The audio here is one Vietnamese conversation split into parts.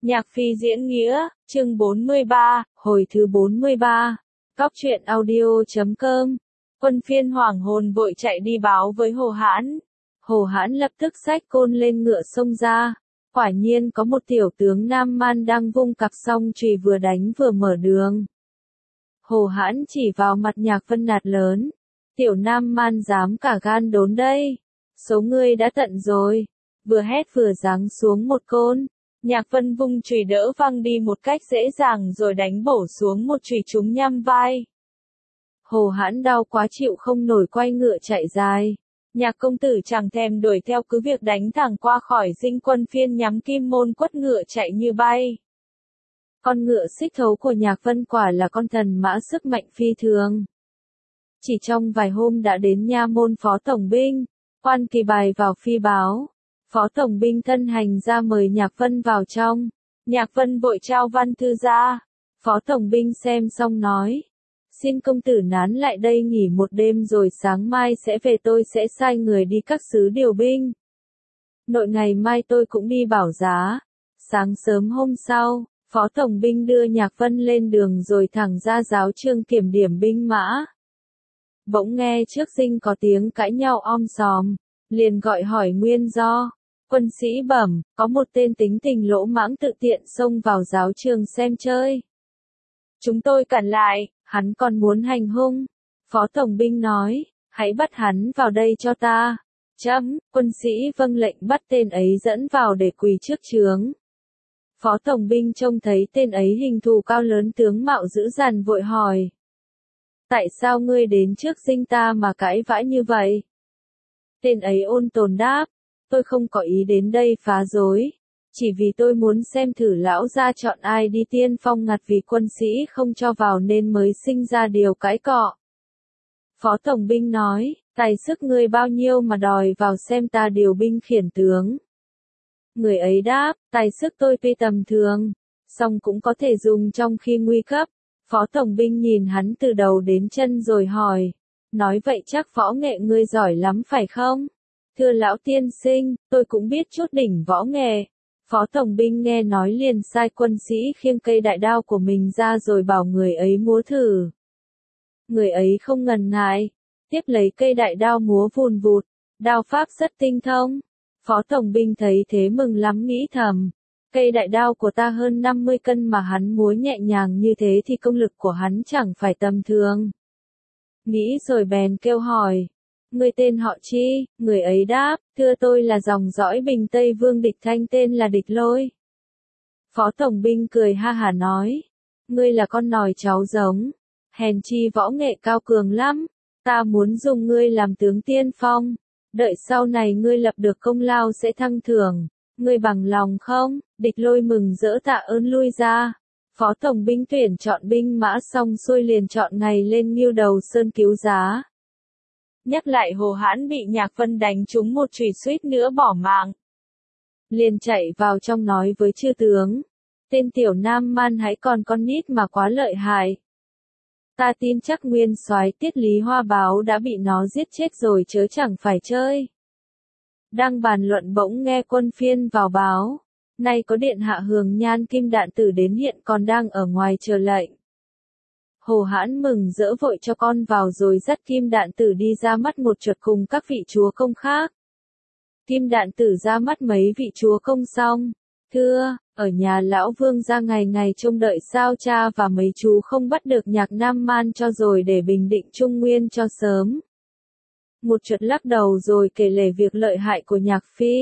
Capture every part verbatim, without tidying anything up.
Nhạc Phi diễn nghĩa, chương bốn mươi ba, hồi thứ bốn mươi ba. Cóc truyện audio chấm com. Quân Phiên hoảng hồn vội chạy đi báo với Hồ Hãn. Hồ Hãn lập tức xách côn lên ngựa xông ra. Quả nhiên có một tiểu tướng Nam Man đang vung cặp song chùy vừa đánh vừa mở đường. Hồ Hãn chỉ vào mặt Nhạc Vân nạt lớn. Tiểu Nam Man dám cả gan đốn đây. Số ngươi đã tận rồi. Vừa hét vừa giáng xuống một côn. Nhạc Vân vung chùy đỡ văng đi một cách dễ dàng rồi đánh bổ xuống một chùy trúng nhăm vai. Hồ Hãn đau quá chịu không nổi quay ngựa chạy dài. Nhạc công tử chẳng thèm đuổi theo cứ việc đánh thẳng qua khỏi dinh Quân Phiên nhắm Kim Môn quất ngựa chạy như bay. Con ngựa xích thấu của Nhạc Vân quả là con thần mã sức mạnh phi thường. Chỉ trong vài hôm đã đến nha môn phó tổng binh, quan kỳ bài vào phi báo. Phó tổng binh thân hành ra mời Nhạc Vân vào trong. Nhạc Vân vội trao văn thư ra. Phó tổng binh xem xong nói. Xin công tử nán lại đây nghỉ một đêm rồi sáng mai sẽ về, tôi sẽ sai người đi các xứ điều binh. Nội ngày mai tôi cũng đi bảo giá. Sáng sớm hôm sau, Phó tổng binh đưa Nhạc Vân lên đường rồi thẳng ra giáo chương kiểm điểm binh mã. Bỗng nghe trước dinh có tiếng cãi nhau om sòm, liền gọi hỏi nguyên do. Quân sĩ bẩm, có một tên tính tình lỗ mãng tự tiện xông vào giáo trường xem chơi. Chúng tôi cản lại, hắn còn muốn hành hung. Phó tổng binh nói, hãy bắt hắn vào đây cho ta. Chấm, quân sĩ vâng lệnh bắt tên ấy dẫn vào để quỳ trước trướng. Phó tổng binh trông thấy tên ấy hình thù cao lớn tướng mạo dữ dằn vội hỏi. Tại sao ngươi đến trước dinh ta mà cãi vã như vậy? Tên ấy ôn tồn đáp. Tôi không có ý đến đây phá rối, chỉ vì tôi muốn xem thử lão gia chọn ai đi tiên phong ngặt vì quân sĩ không cho vào nên mới sinh ra điều cãi cọ. Phó tổng binh nói, tài sức ngươi bao nhiêu mà đòi vào xem ta điều binh khiển tướng. Người ấy đáp, tài sức tôi tuy tầm thường, song cũng có thể dùng trong khi nguy cấp. Phó tổng binh nhìn hắn từ đầu đến chân rồi hỏi, nói vậy chắc võ nghệ ngươi giỏi lắm phải không? Thưa lão tiên sinh, tôi cũng biết chút đỉnh võ nghệ. Phó tổng binh nghe nói liền sai quân sĩ khiêng cây đại đao của mình ra rồi bảo người ấy múa thử. Người ấy không ngần ngại, tiếp lấy cây đại đao múa vùn vụt, đao pháp rất tinh thông. Phó tổng binh thấy thế mừng lắm nghĩ thầm, cây đại đao của ta hơn năm mươi cân mà hắn múa nhẹ nhàng như thế thì công lực của hắn chẳng phải tầm thường. Nghĩ rồi bèn kêu hỏi. Người tên họ chi? Người ấy đáp, thưa tôi là dòng dõi Bình Tây Vương Địch Thanh tên là Địch Lôi. Phó tổng binh cười ha hả nói, ngươi là con nòi cháu giống, hèn chi võ nghệ cao cường lắm, ta muốn dùng ngươi làm tướng tiên phong, đợi sau này ngươi lập được công lao sẽ thăng thưởng, ngươi bằng lòng không? Địch Lôi mừng rỡ tạ ơn lui ra. Phó tổng binh tuyển chọn binh mã xong xuôi liền chọn ngày lên Ngưu Đầu Sơn cứu giá. Nhắc lại Hồ Hãn bị Nhạc Vân đánh trúng một chùy suýt nữa bỏ mạng. Liền chạy vào trong nói với chư tướng. Tên tiểu Nam Man hãy còn con nít mà quá lợi hại. Ta tin chắc nguyên soái Tiết Lý Hoa Báo đã bị nó giết chết rồi chớ chẳng phải chơi. Đang bàn luận bỗng nghe Quân Phiên vào báo. Nay có điện hạ Hường Nhan Kim Đạn Tử đến hiện còn đang ở ngoài chờ lệnh. Hồ Hãn mừng rỡ vội cho con vào rồi dắt Kim Đạn Tử đi ra mắt một chuột cùng các vị chúa công khác. Kim Đạn Tử ra mắt mấy vị chúa công xong. Thưa, ở nhà lão vương ra ngày ngày trông đợi sao cha và mấy chú không bắt được Nhạc Nam Man cho rồi để bình định Trung Nguyên cho sớm. Một chuột lắc đầu rồi kể lể việc lợi hại của Nhạc Phi.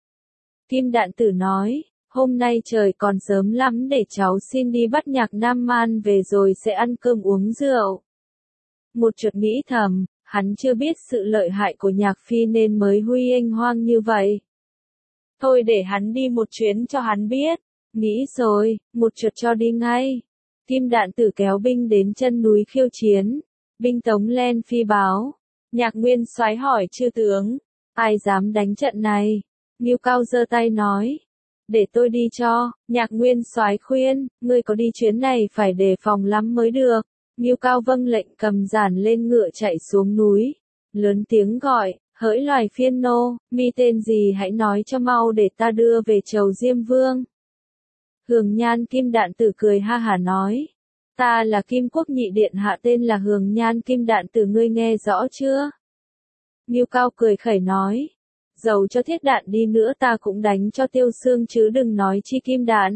Kim Đạn Tử nói. Hôm nay trời còn sớm lắm để cháu xin đi bắt Nhạc Nam Man về rồi sẽ ăn cơm uống rượu. Một chuột nghĩ thầm, hắn chưa biết sự lợi hại của Nhạc Phi nên mới huy ênh hoang như vậy. Thôi để hắn đi một chuyến cho hắn biết. Nghĩ rồi, một chuột cho đi ngay. Kim Đạn Tử kéo binh đến chân núi khiêu chiến. Binh tống lên phi báo. Nhạc Nguyên soái hỏi chư tướng, ai dám đánh trận này? Ngưu Cao giơ tay nói. Để tôi đi cho. Nhạc Nguyên soái khuyên, ngươi có đi chuyến này phải đề phòng lắm mới được. Ngưu Cao vâng lệnh cầm giản lên ngựa chạy xuống núi. Lớn tiếng gọi, hỡi loài phiên nô, mi tên gì hãy nói cho mau để ta đưa về chầu Diêm Vương. Hường Nhan Kim Đạn Tử cười ha hả nói. Ta là Kim Quốc nhị điện hạ tên là Hường Nhan Kim Đạn Tử, ngươi nghe rõ chưa? Ngưu Cao cười khẩy nói. Dầu cho thiết đạn đi nữa ta cũng đánh cho tiêu xương chứ đừng nói chi Kim Đạn.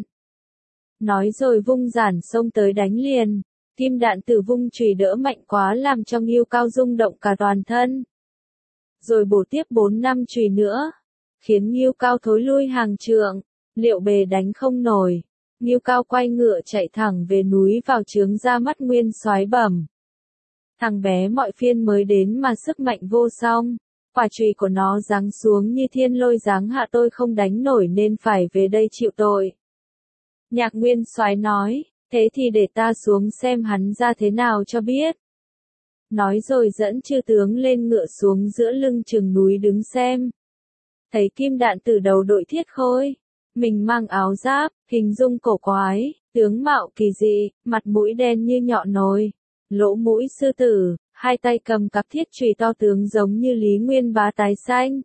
Nói rồi vung giản xông tới đánh liền. Kim Đạn Tử vung chùy đỡ mạnh quá làm cho Ngưu Cao rung động cả toàn thân. Rồi bổ tiếp bốn năm chùy nữa. Khiến Ngưu Cao thối lui hàng trượng. Liệu bề đánh không nổi. Ngưu Cao quay ngựa chạy thẳng về núi vào chướng ra mắt Nguyên Soái bẩm. Thằng bé mọi phiên mới đến mà sức mạnh vô song. Quả chùy của nó giáng xuống như thiên lôi giáng hạ, tôi không đánh nổi nên phải về đây chịu tội. Nhạc Nguyên Soái nói, thế thì để ta xuống xem hắn ra thế nào cho biết. Nói rồi dẫn chư tướng lên ngựa xuống giữa lưng chừng núi đứng xem. Thấy Kim Đạn Tử đầu đội thiết khôi, mình mang áo giáp, hình dung cổ quái, tướng mạo kỳ dị, mặt mũi đen như nhọn nồi, lỗ mũi sư tử, hai tay cầm cặp thiết chùy to tướng giống như Lý Nguyên Bá tái xanh.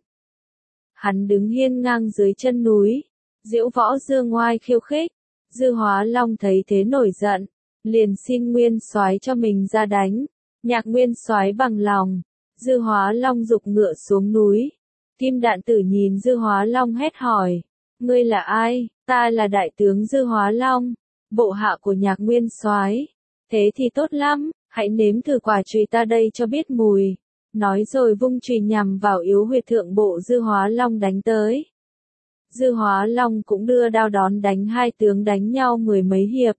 Hắn đứng hiên ngang dưới chân núi, diễu võ dương ngoai khiêu khích. Dư Hóa Long thấy thế nổi giận, liền xin Nguyên Soái cho mình ra đánh. Nhạc Nguyên Soái bằng lòng. Dư Hóa Long giục ngựa xuống núi. Kim Đạn Tử nhìn Dư Hóa Long hét hỏi, ngươi là ai? Ta là đại tướng Dư Hóa Long, bộ hạ của Nhạc Nguyên Soái. Thế thì tốt lắm, hãy nếm thử quả chùy ta đây cho biết mùi. Nói rồi vung chùy nhằm vào yếu huyệt thượng bộ Dư Hóa Long đánh tới. Dư Hóa Long cũng đưa đao đón đánh, hai tướng đánh nhau mười mấy hiệp.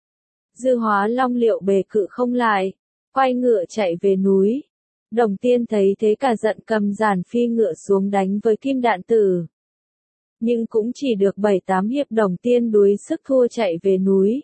Dư Hóa Long liệu bề cự không lại, quay ngựa chạy về núi. Đồng Tiên thấy thế cả giận cầm giản phi ngựa xuống đánh với Kim Đạn Tử. Nhưng cũng chỉ được bảy tám hiệp Đồng Tiên đuối sức thua chạy về núi.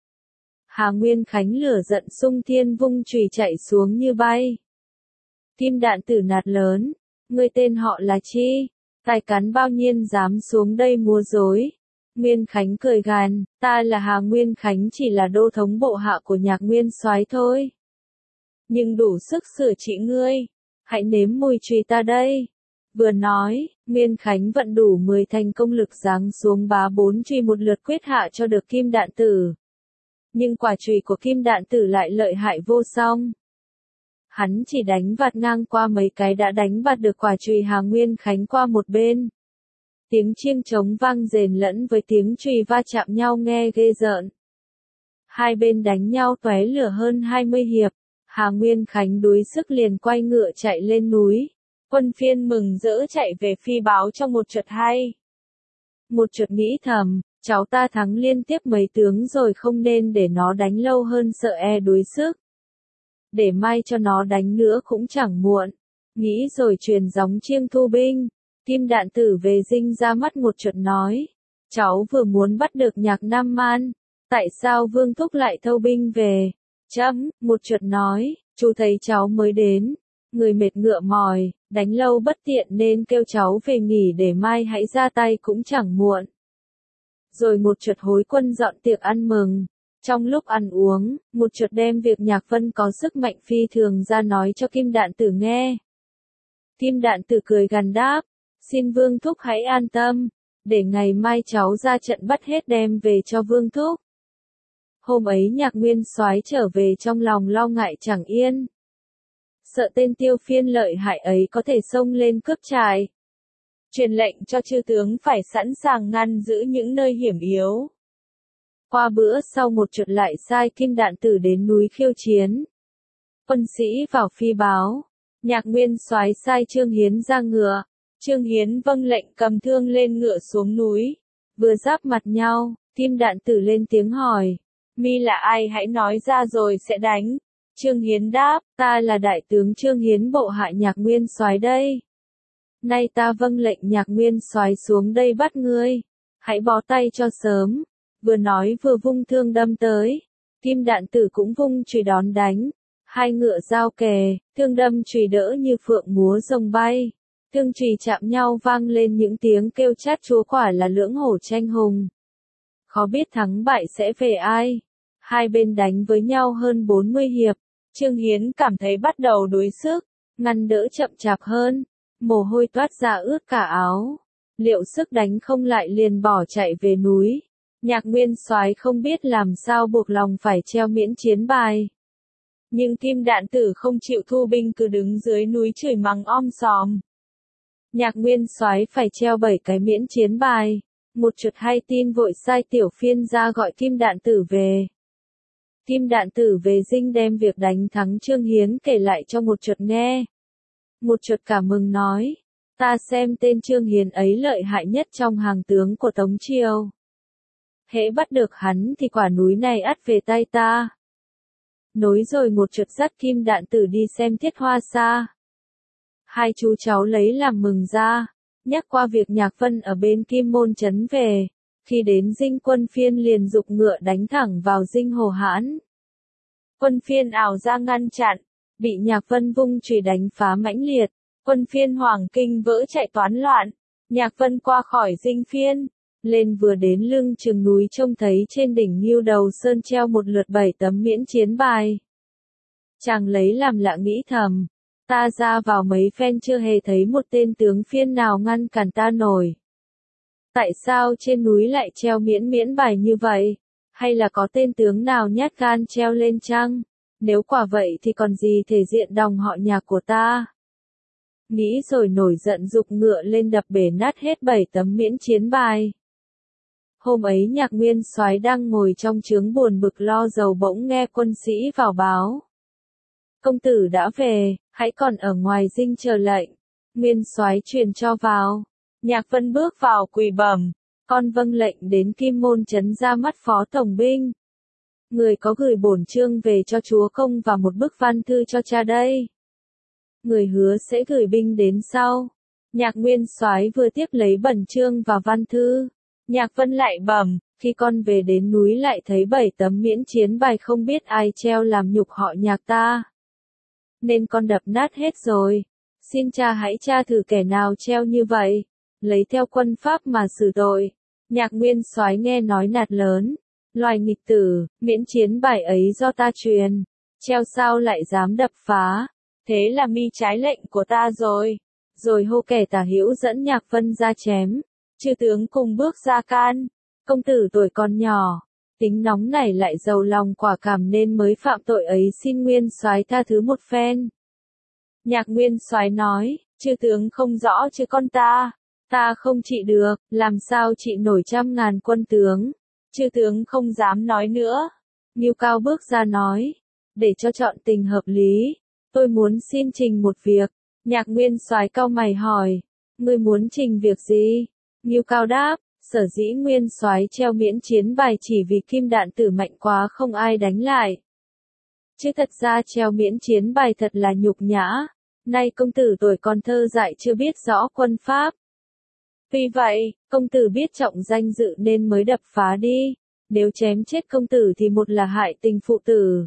Hà Nguyên Khánh lửa giận xung thiên vung chùy chạy xuống như bay. Kim Đạn Tử nạt lớn, ngươi tên họ là chi? Tài cán bao nhiêu dám xuống đây múa rối? Nguyên Khánh cười gằn, ta là Hà Nguyên Khánh, chỉ là đô thống bộ hạ của Nhạc Nguyên Soái thôi. Nhưng đủ sức sửa trị ngươi, hãy nếm mùi chùy ta đây. Vừa nói, Nguyên Khánh vận đủ mười thành công lực giáng xuống bá bốn chùy một lượt quyết hạ cho được Kim Đạn Tử. Nhưng quả chùy của Kim Đạn Tử lại lợi hại vô song. Hắn chỉ đánh vạt ngang qua mấy cái đã đánh vạt được quả chùy Hà Nguyên Khánh qua một bên. Tiếng chiêng trống vang rền lẫn với tiếng chùy va chạm nhau nghe ghê rợn. Hai bên đánh nhau tóe lửa hơn hai mươi hiệp. Hà Nguyên Khánh đuối sức liền quay ngựa chạy lên núi. Quân phiên mừng rỡ chạy về phi báo trong một chợt hay. Một chợt nghĩ thầm, cháu ta thắng liên tiếp mấy tướng rồi, không nên để nó đánh lâu hơn, sợ e đuối sức. Để mai cho nó đánh nữa cũng chẳng muộn. Nghĩ rồi truyền gióng chiêng thu binh. Kim Đạn Tử về dinh ra mắt một chợt nói. Cháu vừa muốn bắt được Nhạc Nam Man. Tại sao Vương Thúc lại thâu binh về? Chấm, một chợt nói, chú thấy cháu mới đến. Người mệt ngựa mỏi, đánh lâu bất tiện nên kêu cháu về nghỉ để mai hãy ra tay cũng chẳng muộn. Rồi một chợt hối quân dọn tiệc ăn mừng. Trong lúc ăn uống, một chợt đem việc Nhạc Vân có sức mạnh phi thường ra nói cho Kim Đạn Tử nghe. Kim Đạn Tử cười gằn đáp, xin Vương Thúc hãy an tâm, để ngày mai cháu ra trận bắt hết đem về cho Vương Thúc. Hôm ấy Nhạc Nguyên Soái trở về trong lòng lo ngại chẳng yên. Sợ tên Tiêu Phiên lợi hại ấy có thể xông lên cướp trại. Truyền lệnh cho chư tướng phải sẵn sàng ngăn giữ những nơi hiểm yếu. Qua bữa sau một chợt lại sai Kim Đạn Tử đến núi khiêu chiến. Quân sĩ vào phi báo. Nhạc Nguyên Soái sai Trương Hiến ra ngựa. Trương Hiến vâng lệnh cầm thương lên ngựa xuống núi. Vừa giáp mặt nhau, Kim Đạn Tử lên tiếng hỏi. Mi là ai, hãy nói ra rồi sẽ đánh. Trương Hiến đáp, ta là đại tướng Trương Hiến, bộ hạ Nhạc Nguyên Soái đây. Nay ta vâng lệnh Nhạc Nguyên Soái xuống đây bắt ngươi. Hãy bó tay cho sớm. Vừa nói vừa vung thương đâm tới. Kim Đạn Tử cũng vung chùy đón đánh. Hai ngựa giao kề, thương đâm chùy đỡ như phượng múa rồng bay. Thương chùy chạm nhau vang lên những tiếng kêu chát chúa, quả là lưỡng hổ tranh hùng. Khó biết thắng bại sẽ về ai. Hai bên đánh với nhau hơn bốn mươi hiệp. Trương Hiến cảm thấy bắt đầu đuối sức, ngăn đỡ chậm chạp hơn. Mồ hôi toát ra ướt cả áo. Liệu sức đánh không lại liền bỏ chạy về núi. Nhạc Nguyên Soái không biết làm sao buộc lòng phải treo miễn chiến bài. Nhưng Kim Đạn Tử không chịu thu binh cứ đứng dưới núi chửi mắng om sòm. Nhạc Nguyên Soái phải treo bảy cái miễn chiến bài. Một chuột hay tin vội sai tiểu phiên ra gọi Kim Đạn Tử về. Kim Đạn Tử về dinh đem việc đánh thắng Trương Hiến kể lại cho một chuột nghe. Một chuột cảm mừng nói, ta xem tên Trương Hiến ấy lợi hại nhất trong hàng tướng của Tống Triều. Hễ bắt được hắn thì quả núi này ắt về tay ta. Nối rồi một chuột dắt Kim Đạn Tử đi xem Thiết Hoa Sa. Hai chú cháu lấy làm mừng ra, nhắc qua việc Nhạc Vân ở bên Kim Môn trấn về. Khi đến dinh Quân Phiên liền giục ngựa đánh thẳng vào dinh Hồ Hãn. Quân Phiên ảo ra ngăn chặn, bị Nhạc Vân vung chùy đánh phá mãnh liệt. Quân Phiên hoảng kinh vỡ chạy toán loạn. Nhạc Vân qua khỏi dinh Phiên, lên vừa đến lưng chừng núi trông thấy trên đỉnh Ngưu Đầu Sơn treo một lượt bảy tấm miễn chiến bài. Chàng lấy làm lạ nghĩ thầm, ta ra vào mấy phen chưa hề thấy một tên tướng Phiên nào ngăn cản ta nổi. Tại sao trên núi lại treo miễn miễn bài như vậy? Hay là có tên tướng nào nhát gan treo lên chăng? Nếu quả vậy thì còn gì thể diện dòng họ Nhạc của ta? Nghĩ rồi nổi giận giục ngựa lên đập bể nát hết bảy tấm miễn chiến bài. Hôm ấy Nhạc Nguyên Soái đang ngồi trong trướng buồn bực lo dầu bỗng nghe quân sĩ vào báo. Công tử đã về, hãy còn ở ngoài dinh chờ lệnh. Nguyên Soái truyền cho vào. Nhạc Vân bước vào quỳ bẩm, con vâng lệnh đến Kim Môn trấn ra mắt phó tổng binh. Người có gửi bổn chương về cho chúa công và một bức văn thư cho cha đây. Người hứa sẽ gửi binh đến sau. Nhạc Nguyên Soái vừa tiếp lấy bẩn chương và văn thư. Nhạc Vân lại bẩm, khi con về đến núi lại thấy bảy tấm miễn chiến bài không biết ai treo làm nhục họ Nhạc ta. Nên con đập nát hết rồi. Xin cha hãy tra thử kẻ nào treo như vậy. Lấy theo quân pháp mà xử tội. Nhạc Nguyên Soái nghe nói nạt lớn. Loài nghịch tử, miễn chiến bài ấy do ta truyền. Treo sao lại dám đập phá. Thế là mi trái lệnh của ta rồi. Rồi hô kẻ tả hữu dẫn Nhạc Vân ra chém. Chư tướng cùng bước ra can. Công tử tuổi còn nhỏ. Tính nóng này lại giàu lòng quả cảm nên mới phạm tội ấy, xin Nguyên Soái tha thứ một phen. Nhạc Nguyên Soái nói, chư tướng không rõ chứ con ta. Ta không trị được, làm sao trị nổi trăm ngàn quân tướng. Chư tướng không dám nói nữa. Ngưu Cao bước ra nói, để cho chọn tình hợp lý, tôi muốn xin trình một việc. Nhạc Nguyên Soái cau mày hỏi, ngươi muốn trình việc gì? Ngưu Cao đáp, sở dĩ Nguyên Soái treo miễn chiến bài chỉ vì Kim Đạn Tử mạnh quá không ai đánh lại. Chứ thật ra treo miễn chiến bài thật là nhục nhã. Nay công tử tuổi còn thơ dại chưa biết rõ quân pháp. Vì vậy, công tử biết trọng danh dự nên mới đập phá đi. Nếu chém chết công tử thì một là hại tình phụ tử.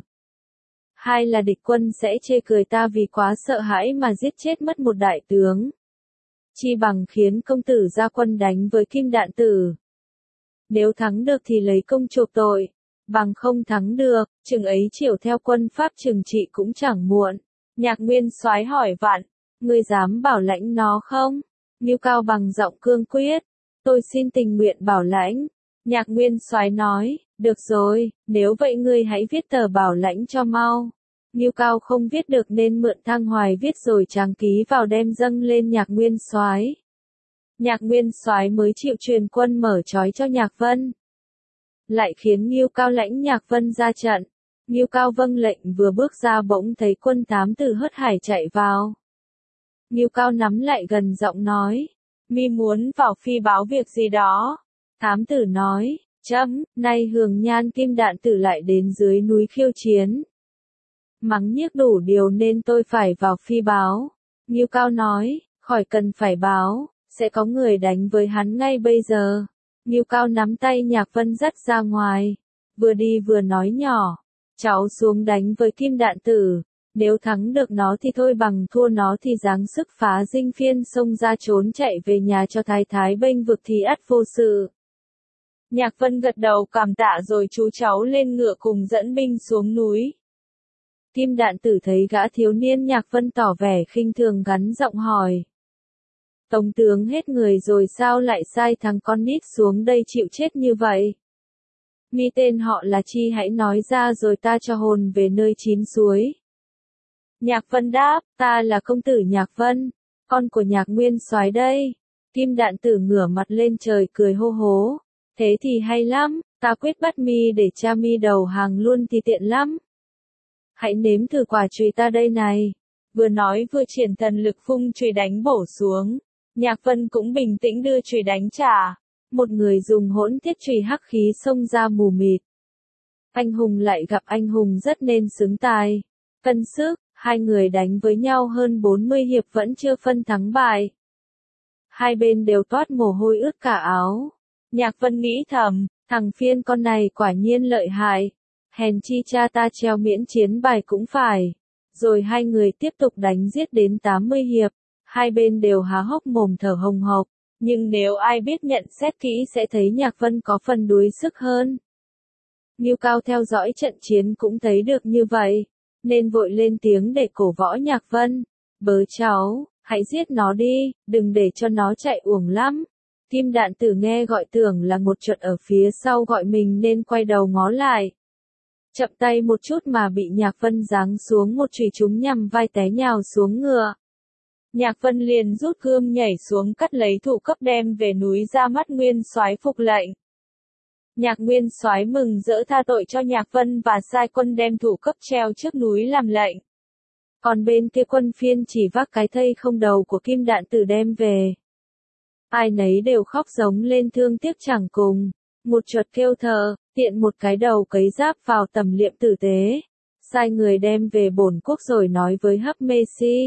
Hai là địch quân sẽ chê cười ta vì quá sợ hãi mà giết chết mất một đại tướng. Chi bằng khiến công tử ra quân đánh với Kim Đạn Tử. Nếu thắng được thì lấy công chuộc tội. Bằng không thắng được, chừng ấy chiều theo quân pháp trừng trị cũng chẳng muộn. Nhạc Nguyên Soái hỏi vặn, ngươi dám bảo lãnh nó không? Ngưu Cao bằng giọng cương quyết, tôi xin tình nguyện bảo lãnh. Nhạc Nguyên Soái nói, được rồi, nếu vậy ngươi hãy viết tờ bảo lãnh cho mau. Ngưu Cao không viết được nên mượn Thang Hoài viết rồi chàng ký vào đem dâng lên Nhạc Nguyên Soái. Nhạc Nguyên Soái mới chịu truyền quân mở trói cho Nhạc Vân. Lại khiến Ngưu Cao lãnh Nhạc Vân ra trận. Ngưu Cao vâng lệnh vừa bước ra bỗng thấy quân thám từ Hớt Hải chạy vào. Ngưu Cao nắm lại gần giọng nói, mi muốn vào phi báo việc gì đó. Thám tử nói, chấm, nay Hường Nhan Kim Đạn Tử lại đến dưới núi khiêu chiến. Mắng nhiếc đủ điều nên tôi phải vào phi báo. Ngưu Cao nói, khỏi cần phải báo, sẽ có người đánh với hắn ngay bây giờ. Ngưu Cao nắm tay Nhạc Vân dắt ra ngoài, vừa đi vừa nói nhỏ, cháu xuống đánh với Kim Đạn Tử. Nếu thắng được nó thì thôi, bằng thua nó thì giáng sức phá dinh Phiên xông ra trốn chạy về nhà cho thái thái bênh vực thì ắt vô sự. Nhạc Vân gật đầu cảm tạ rồi chú cháu lên ngựa cùng dẫn binh xuống núi. Kim Đạn Tử thấy gã thiếu niên Nhạc Vân tỏ vẻ khinh thường gắn giọng hỏi. Tống tướng hết người rồi sao lại sai thằng con nít xuống đây chịu chết như vậy? Mi tên họ là chi hãy nói ra rồi ta cho hồn về nơi chín suối. Nhạc Vân đáp, ta là công tử Nhạc Vân, con của Nhạc Nguyên Soái đây. Kim Đạn Tử ngửa mặt lên trời cười hô hố, thế thì hay lắm, ta quyết bắt mi để cha mi đầu hàng luôn thì tiện lắm. Hãy nếm thử quả chùy ta đây này. Vừa nói vừa triển thần lực phung chùy đánh bổ xuống. Nhạc Vân cũng bình tĩnh đưa chùy đánh trả. Một người dùng hỗn thiết chùy hắc khí xông ra mù mịt. Anh hùng lại gặp anh hùng rất nên xứng tài. Cân sức, hai người đánh với nhau hơn bốn mươi hiệp vẫn chưa phân thắng bại. Hai bên đều toát mồ hôi ướt cả áo. Nhạc Vân nghĩ thầm, thằng phiên con này quả nhiên lợi hại. Hèn chi cha ta treo miễn chiến bài cũng phải. Rồi hai người tiếp tục đánh giết đến tám mươi hiệp. Hai bên đều há hốc mồm thở hồng hộc. Nhưng nếu ai biết nhận xét kỹ sẽ thấy Nhạc Vân có phần đuối sức hơn. Ngưu Cao theo dõi trận chiến cũng thấy được như vậy. Nên vội lên tiếng để cổ võ Nhạc Vân. Bớ cháu, hãy giết nó đi, đừng để cho nó chạy uổng lắm. Kim Đạn Tử nghe gọi tưởng là một chuột ở phía sau gọi mình nên quay đầu ngó lại. Chậm tay một chút mà bị Nhạc Vân giáng xuống một chùy trúng nhằm vai té nhào xuống ngựa. Nhạc Vân liền rút gươm nhảy xuống cắt lấy thủ cấp đem về núi ra mắt Nguyên Soái phục lệnh. Nhạc Nguyên Soái mừng rỡ tha tội cho Nhạc Vân và sai quân đem thủ cấp treo trước núi làm lệnh. Còn bên kia quân phiên chỉ vác cái thây không đầu của Kim Đạn Tử đem về. Ai nấy đều khóc giống lên thương tiếc chẳng cùng. Một chuột kêu thờ, tiện một cái đầu cấy giáp vào tầm liệm tử tế. Sai người đem về bổn quốc rồi nói với Hấp Mê Si.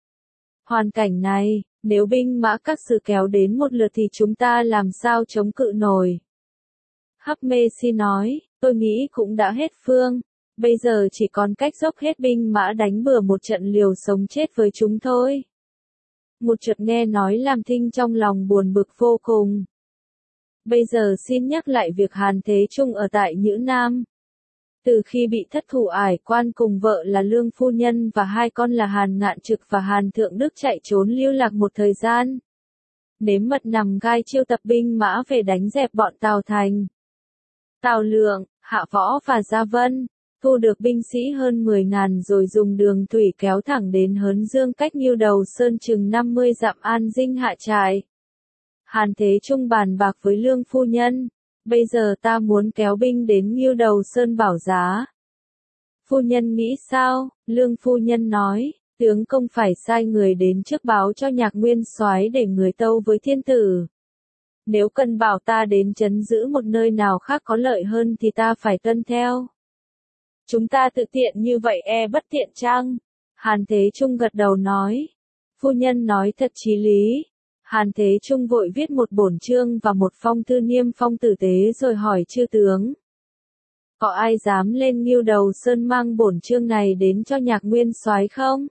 Hoàn cảnh này, nếu binh mã các sư kéo đến một lượt thì chúng ta làm sao chống cự nổi. Hấp Mê Si nói, tôi nghĩ cũng đã hết phương. Bây giờ chỉ còn cách dốc hết binh mã đánh bừa một trận liều sống chết với chúng thôi. Một chuột nghe nói làm thinh trong lòng buồn bực vô cùng. Bây giờ xin nhắc lại việc Hàn Thế Trung ở tại Nhữ Nam. Từ khi bị thất thủ ải quan cùng vợ là Lương Phu Nhân và hai con là Hàn Ngạn Trực và Hàn Thượng Đức chạy trốn lưu lạc một thời gian. Nếm mật nằm gai chiêu tập binh mã về đánh dẹp bọn Tào Thành. Tào Lượng, Hạ Võ và Gia Vân, thu được binh sĩ hơn mười ngàn rồi dùng đường thủy kéo thẳng đến Hớn Dương cách Ngưu Đầu Sơn chừng năm mươi dặm an dinh hạ trại. Hàn Thế Trung bàn bạc với Lương Phu Nhân, bây giờ ta muốn kéo binh đến Ngưu Đầu Sơn bảo giá. Phu Nhân nghĩ sao? Lương Phu Nhân nói, tướng công phải sai người đến trước báo cho Nhạc Nguyên Soái để người tâu với thiên tử. Nếu cần bảo ta đến trấn giữ một nơi nào khác có lợi hơn thì ta phải tuân theo. Chúng ta tự tiện như vậy e bất tiện chăng? Hàn Thế Trung gật đầu nói. Phu Nhân nói thật chí lý. Hàn Thế Trung vội viết một bổn chương và một phong thư niêm phong tử tế rồi hỏi chư tướng. Có ai dám lên Ngưu Đầu Sơn mang bổn chương này đến cho Nhạc Nguyên Soái không?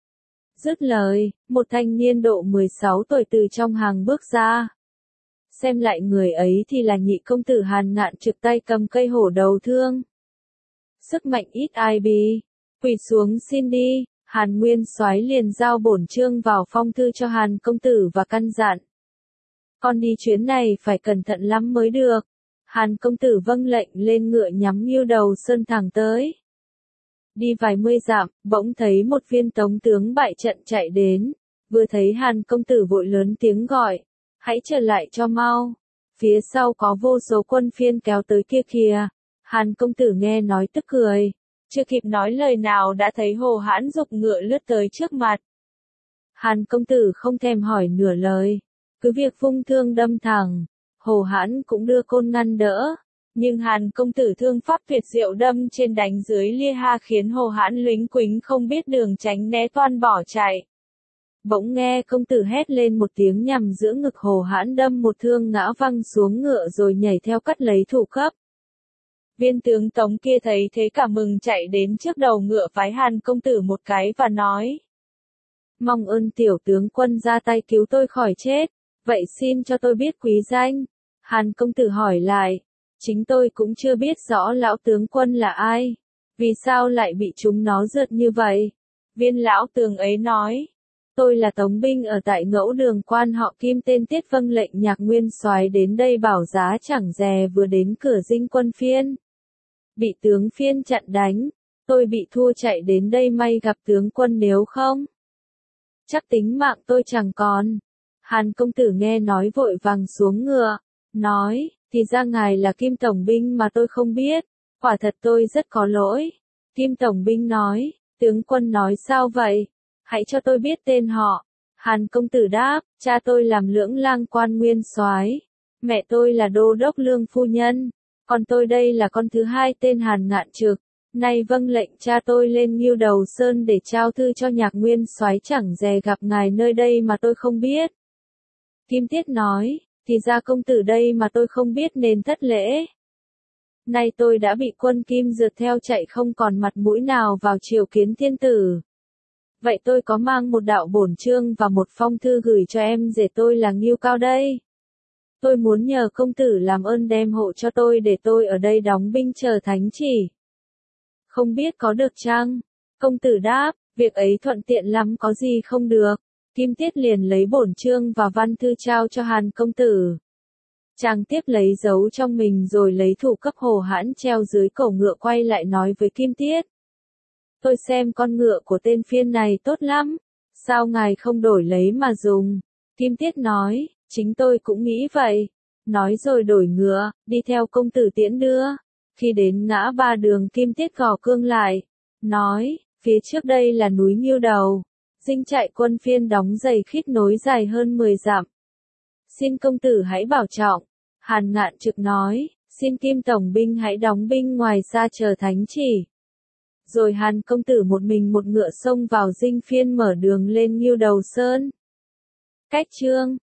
Dứt lời, một thanh niên độ mười sáu tuổi từ trong hàng bước ra. Xem lại người ấy thì là nhị công tử Hàn Ngạn Trực tay cầm cây hổ đầu thương. Sức mạnh ít ai bì, quỳ xuống xin đi. Hàn Nguyên Soái liền giao bổn chương vào phong thư cho Hàn công tử và căn dặn. Con đi chuyến này phải cẩn thận lắm mới được. Hàn công tử vâng lệnh lên ngựa nhắm Ngưu Đầu Sơn thẳng tới. Đi vài mươi dặm, bỗng thấy một viên tống tướng bại trận chạy đến. Vừa thấy Hàn công tử vội lớn tiếng gọi. Hãy trở lại cho mau. Phía sau có vô số quân phiên kéo tới kia kìa. Hàn công tử nghe nói tức cười. Chưa kịp nói lời nào đã thấy Hồ Hãn giục ngựa lướt tới trước mặt. Hàn công tử không thèm hỏi nửa lời. Cứ việc vung thương đâm thẳng. Hồ Hãn cũng đưa côn ngăn đỡ. Nhưng Hàn công tử thương pháp tuyệt diệu đâm trên đánh dưới lia ha khiến Hồ Hãn lính quính không biết đường tránh né toan bỏ chạy. Bỗng nghe công tử hét lên một tiếng nhằm giữa ngực Hồ Hãn đâm một thương ngã văng xuống ngựa rồi nhảy theo cắt lấy thủ cấp. Viên tướng Tống kia thấy thế cả mừng chạy đến trước đầu ngựa phái Hàn công tử một cái và nói. Mong ơn tiểu tướng quân ra tay cứu tôi khỏi chết, vậy xin cho tôi biết quý danh. Hàn công tử hỏi lại, chính tôi cũng chưa biết rõ lão tướng quân là ai, vì sao lại bị chúng nó rượt như vậy. Viên lão tướng ấy nói, Tôi là Tống binh ở tại Ngẫu Đường, quan họ Kim tên Tiết, vâng lệnh Nhạc Nguyên soái đến đây bảo giá chẳng dè, vừa đến cửa dinh quân phiên. Bị tướng phiên chặn đánh, tôi bị thua chạy đến đây, may gặp tướng quân, nếu không chắc tính mạng tôi chẳng còn. Hàn công tử nghe nói vội vàng xuống ngựa, nói, thì ra ngài là Kim tổng binh mà tôi không biết, quả thật tôi rất có lỗi. Kim tổng binh nói, tướng quân nói sao vậy? Hãy cho tôi biết tên họ. Hàn công tử đáp, cha tôi làm lưỡng lang quan nguyên soái, mẹ tôi là đô đốc Lương phu nhân, còn tôi đây là con thứ hai tên Hàn Ngạn Trực. Nay vâng lệnh cha tôi lên Ngưu Đầu Sơn để trao thư cho Nhạc Nguyên soái, chẳng dè gặp ngài nơi đây mà tôi không biết. Kim Tiết nói, thì ra công tử đây mà tôi không biết nên thất lễ. Nay tôi đã bị quân Kim rượt theo chạy, không còn mặt mũi nào vào triều kiến thiên tử. Vậy tôi có mang một đạo bổn chương và một phong thư gửi cho em rể tôi là Ngưu Cao đây. Tôi muốn nhờ công tử làm ơn đem hộ cho tôi để tôi ở đây đóng binh chờ thánh chỉ. Không biết có được chăng? Công tử đáp, việc ấy thuận tiện lắm, có gì không được. Kim Tiết liền lấy bổn chương và văn thư trao cho Hàn công tử. Chàng tiếp lấy dấu trong mình rồi lấy thủ cấp Hồ Hãn treo dưới cổ ngựa, quay lại nói với Kim Tiết. Tôi xem con ngựa của tên phiên này tốt lắm, sao ngài không đổi lấy mà dùng? Kim Tiết nói, chính tôi cũng nghĩ vậy. Nói rồi đổi ngựa, đi theo công tử tiễn đưa. Khi đến ngã ba đường, Kim Tiết gò cương lại, nói, phía trước đây là núi Ngưu Đầu, dinh trại quân phiên đóng dày khít nối dài hơn mười dặm. Xin công tử hãy bảo trọng. Hàn Ngạn Trực nói, xin Kim tổng binh hãy đóng binh ngoài xa chờ thánh chỉ. Rồi Hàn công tử một mình một ngựa xông vào dinh phiên, mở đường lên Ngưu Đầu Sơn. Cách chương